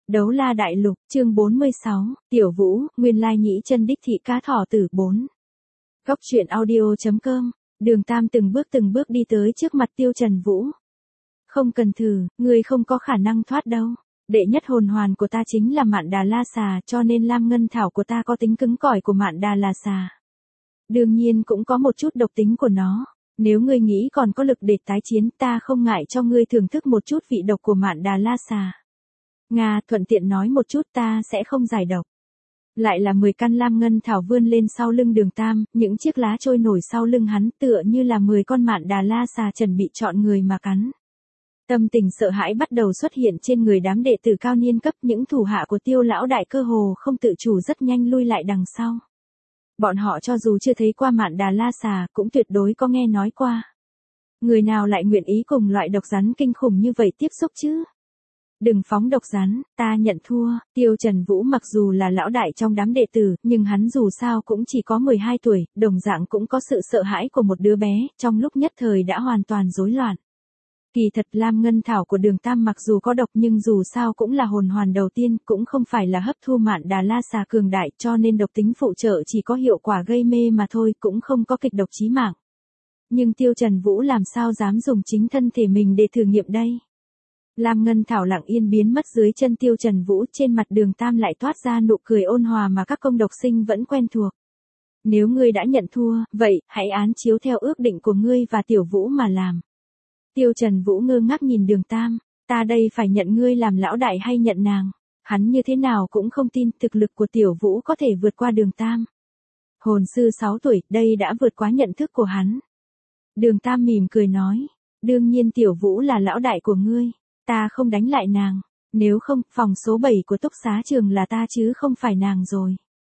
Đấu la đại lục, chương 46, Tiểu Vũ, nguyên lai nhĩ chân đích thị cá thỏ tử 4. Góc truyện audio.com, Đường Tam từng bước đi tới trước mặt Tiêu Trần Vũ. Không cần thử, ngươi không có khả năng thoát đâu. Đệ nhất hồn hoàn của ta chính là Mạn Đà La Xà, cho nên lam ngân thảo của ta có tính cứng cỏi của Mạn Đà La Xà. Đương nhiên cũng có một chút độc tính của nó. Nếu ngươi nghĩ còn có lực để tái chiến, ta không ngại cho ngươi thưởng thức một chút vị độc của Mạn Đà La Xà. Nga, thuận tiện nói một chút, ta sẽ không giải độc. Lại là 10 căn lam ngân thảo vươn lên sau lưng Đường Tam, những chiếc lá trôi nổi sau lưng hắn tựa như là 10 con Mạn Đà La Xà chuẩn bị chọn người mà cắn. Tâm tình sợ hãi bắt đầu xuất hiện trên người đám đệ tử cao niên cấp, những thủ hạ của Tiêu lão đại cơ hồ không tự chủ rất nhanh lui lại đằng sau. Bọn họ cho dù chưa thấy qua Mạn Đà La Xà, cũng tuyệt đối có nghe nói qua. Người nào lại nguyện ý cùng loại độc rắn kinh khủng như vậy tiếp xúc chứ? Đừng phóng độc rắn, ta nhận thua. Tiêu Trần Vũ mặc dù là lão đại trong đám đệ tử, nhưng hắn dù sao cũng chỉ có 12 tuổi, đồng dạng cũng có sự sợ hãi của một đứa bé, trong lúc nhất thời đã hoàn toàn rối loạn. Kỳ thật lam ngân thảo của Đường Tam mặc dù có độc nhưng dù sao cũng là hồn hoàn đầu tiên, cũng không phải là hấp thu Mạn Đà La Xà cường đại, cho nên độc tính phụ trợ chỉ có hiệu quả gây mê mà thôi, cũng không có kịch độc chí mạng. Nhưng Tiêu Trần Vũ làm sao dám dùng chính thân thể mình để thử nghiệm đây? Lam ngân thảo lặng yên biến mất dưới chân Tiêu Trần Vũ, trên mặt Đường Tam lại toát ra nụ cười ôn hòa mà các công độc sinh vẫn quen thuộc. Nếu ngươi đã nhận thua, vậy, hãy án chiếu theo ước định của ngươi và Tiểu Vũ mà làm. Tiêu Trần Vũ ngơ ngác nhìn Đường Tam, ta đây phải nhận ngươi làm lão đại hay nhận nàng? Hắn như thế nào cũng không tin thực lực của Tiểu Vũ có thể vượt qua Đường Tam. Hồn sư 6 tuổi, đây đã vượt quá nhận thức của hắn. Đường Tam mỉm cười nói, đương nhiên Tiểu Vũ là lão đại của ngươi, ta không đánh lại nàng, nếu không, phòng số 7 của túc xá trường là ta chứ không phải nàng rồi.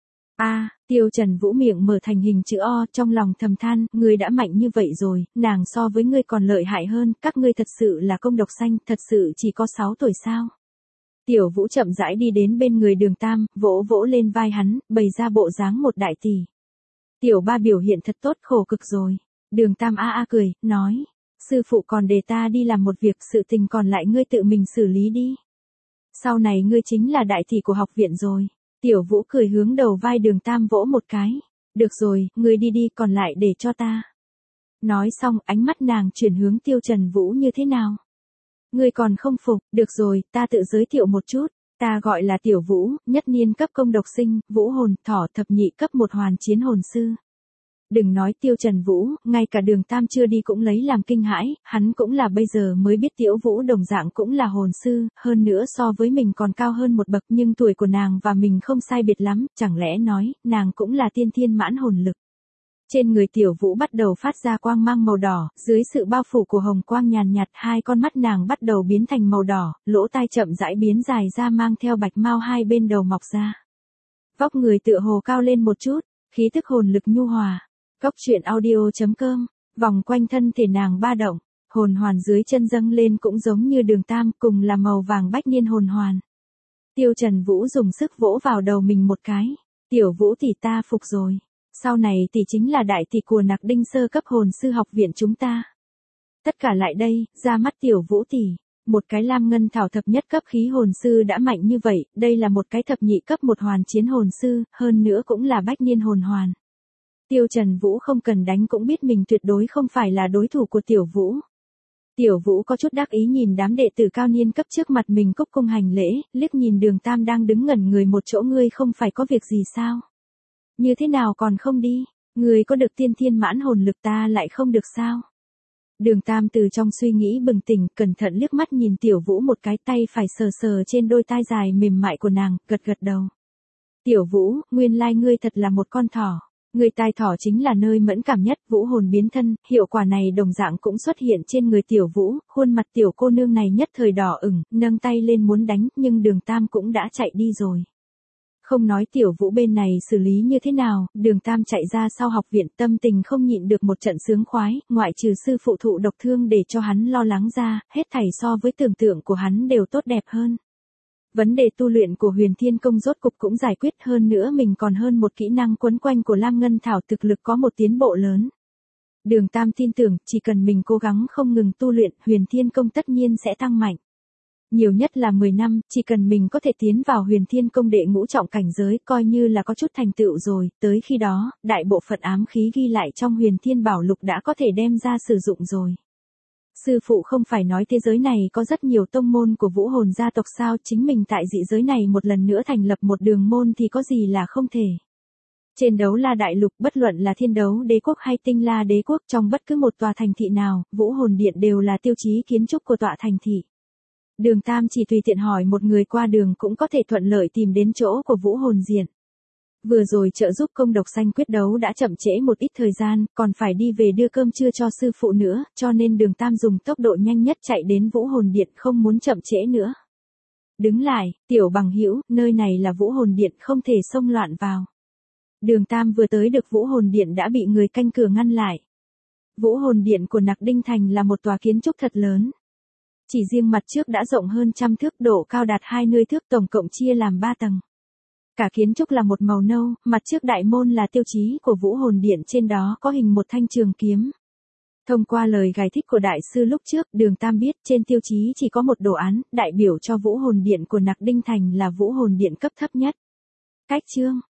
Tiêu Trần Vũ miệng mở thành hình chữ O, trong lòng thầm than, ngươi đã mạnh như vậy rồi, nàng so với ngươi còn lợi hại hơn, các ngươi thật sự là công độc xanh, thật sự chỉ có 6 tuổi sao? Tiểu Vũ chậm rãi đi đến bên người Đường Tam, vỗ vỗ lên vai hắn, bày ra bộ dáng một đại tỷ. Tiểu ba biểu hiện thật tốt, khổ cực rồi. Đường Tam cười, nói, sư phụ còn để ta đi làm một việc, sự tình còn lại ngươi tự mình xử lý đi. Sau này ngươi chính là đại tỷ của học viện rồi. Tiểu Vũ cười hướng đầu vai Đường Tam vỗ một cái. Được rồi, ngươi đi đi, còn lại để cho ta. Nói xong, ánh mắt nàng chuyển hướng Tiêu Trần Vũ như thế nào? Ngươi còn không phục, được rồi, ta tự giới thiệu một chút. Ta gọi là Tiểu Vũ, nhất niên cấp công độc sinh, vũ hồn, thỏ, thập nhị cấp một hoàn chiến hồn sư. Đừng nói Tiêu Trần Vũ, ngay cả Đường Tam chưa đi cũng lấy làm kinh hãi, hắn cũng là bây giờ mới biết Tiểu Vũ đồng dạng cũng là hồn sư, hơn nữa so với mình còn cao hơn một bậc, nhưng tuổi của nàng và mình không sai biệt lắm, chẳng lẽ nói, nàng cũng là tiên thiên mãn hồn lực. Trên người Tiểu Vũ bắt đầu phát ra quang mang màu đỏ, dưới sự bao phủ của hồng quang nhàn nhạt, hai con mắt nàng bắt đầu biến thành màu đỏ, lỗ tai chậm rãi biến dài ra mang theo bạch mao hai bên đầu mọc ra. Vóc người tựa hồ cao lên một chút, khí tức hồn lực nhu hòa. Góc truyện audio.com, vòng quanh thân thể nàng ba động, hồn hoàn dưới chân dâng lên cũng giống như Đường Tam, cùng là màu vàng bách niên hồn hoàn. Tiêu Trần Vũ dùng sức vỗ vào đầu mình một cái, Tiểu Vũ tỷ ta phục rồi, sau này tỷ chính là đại tỷ của Nặc Đinh sơ cấp hồn sư học viện chúng ta. Tất cả lại đây, ra mắt Tiểu Vũ tỷ, một cái lam ngân thảo thập nhất cấp khí hồn sư đã mạnh như vậy, đây là một cái thập nhị cấp một hoàn chiến hồn sư, hơn nữa cũng là bách niên hồn hoàn. Tiêu Trần Vũ không cần đánh cũng biết mình tuyệt đối không phải là đối thủ của Tiểu Vũ. Tiểu Vũ có chút đắc ý nhìn đám đệ tử cao niên cấp trước mặt mình cúc cung hành lễ, liếc nhìn Đường Tam đang đứng ngẩn người một chỗ, ngươi không phải có việc gì sao? Như thế nào còn không đi? Ngươi có được tiên thiên mãn hồn lực, ta lại không được sao? Đường Tam từ trong suy nghĩ bừng tỉnh, cẩn thận liếc mắt nhìn Tiểu Vũ một cái, tay phải sờ sờ trên đôi tai dài mềm mại của nàng, gật gật đầu. Tiểu Vũ, nguyên lai ngươi thật là một con thỏ. Người tai thỏ chính là nơi mẫn cảm nhất, vũ hồn biến thân, hiệu quả này đồng dạng cũng xuất hiện trên người Tiểu Vũ, khuôn mặt tiểu cô nương này nhất thời đỏ ửng, nâng tay lên muốn đánh, nhưng Đường Tam cũng đã chạy đi rồi. Không nói Tiểu Vũ bên này xử lý như thế nào, Đường Tam chạy ra sau học viện, tâm tình không nhịn được một trận sướng khoái, ngoại trừ sư phụ thụ độc thương để cho hắn lo lắng ra, hết thảy so với tưởng tượng của hắn đều tốt đẹp hơn. Vấn đề tu luyện của Huyền Thiên Công rốt cục cũng giải quyết, hơn nữa mình còn hơn một kỹ năng quấn quanh của Lam Ngân Thảo, thực lực có một tiến bộ lớn. Đường Tam tin tưởng, chỉ cần mình cố gắng không ngừng tu luyện, Huyền Thiên Công tất nhiên sẽ tăng mạnh. Nhiều nhất là 10 năm, chỉ cần mình có thể tiến vào huyền thiên công đệ ngũ trọng cảnh giới, coi như là có chút thành tựu rồi, tới khi đó, đại bộ phận ám khí ghi lại trong huyền thiên bảo lục đã có thể đem ra sử dụng rồi. Sư phụ không phải nói thế giới này có rất nhiều tông môn của vũ hồn gia tộc sao, chính mình tại dị giới này một lần nữa thành lập một đường môn thì có gì là không thể. Trên đấu la đại lục, bất luận là thiên đấu đế quốc hay tinh la đế quốc, trong bất cứ một tòa thành thị nào, vũ hồn điện đều là tiêu chí kiến trúc của tòa thành thị. Đường Tam chỉ tùy tiện hỏi một người qua đường cũng có thể thuận lợi tìm đến chỗ của vũ hồn diện. Vừa rồi trợ giúp công độc xanh quyết đấu đã chậm trễ một ít thời gian, còn phải đi về đưa cơm trưa cho sư phụ nữa, cho nên đường Tam dùng tốc độ nhanh nhất chạy đến vũ hồn điện, không muốn chậm trễ nữa. Đứng lại, tiểu bằng hữu, nơi này là vũ hồn điện, không thể xông loạn vào. Đường Tam vừa tới được vũ hồn điện đã bị người canh cửa ngăn lại. Vũ hồn điện của Nặc Đinh Thành là một tòa kiến trúc thật lớn. Chỉ riêng mặt trước đã rộng hơn 100 thước, độ cao đạt 20 thước, tổng cộng chia làm 3 tầng. Cả kiến trúc là một màu nâu, mặt trước đại môn là tiêu chí của vũ hồn điện, trên đó có hình một thanh trường kiếm. Thông qua lời giải thích của đại sư lúc trước, đường Tam biết trên tiêu chí chỉ có một đồ án, đại biểu cho vũ hồn điện của Nặc Đinh Thành là vũ hồn điện cấp thấp nhất. Cách chương